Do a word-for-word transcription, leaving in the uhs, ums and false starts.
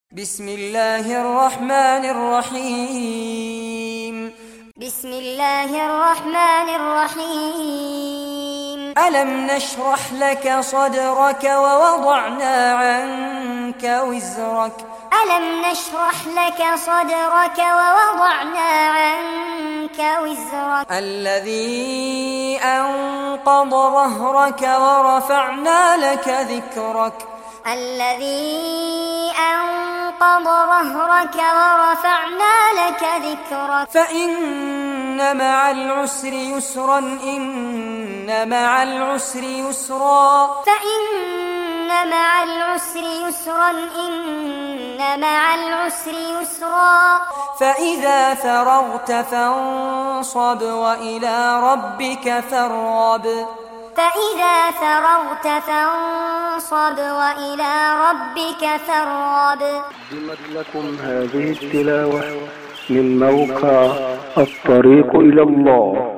بسم الله الرحمن الرحيم بسم الله الرحمن الرحيم ألم نشرح لك صدرك ووضعنا عنك وزرك ألم نشرح لك صدرك ووضعنا عنك وزرك الذي أنقض ظهرك ورفعنا لك ذكرك الذي أنقض ظهرك ورفعنا لك ذكرك فإن مع العسر يسرا إن مع العسر يسرا فإن مع العسر يسرا إن مع العسر يسرا فإذا فرغت فانصب وإلى ربك فارغب فإذا فرغت فانصب وإلى ربك فارغب. قدمت لكم هذه التلاوة من موقع الطريق إلى الله.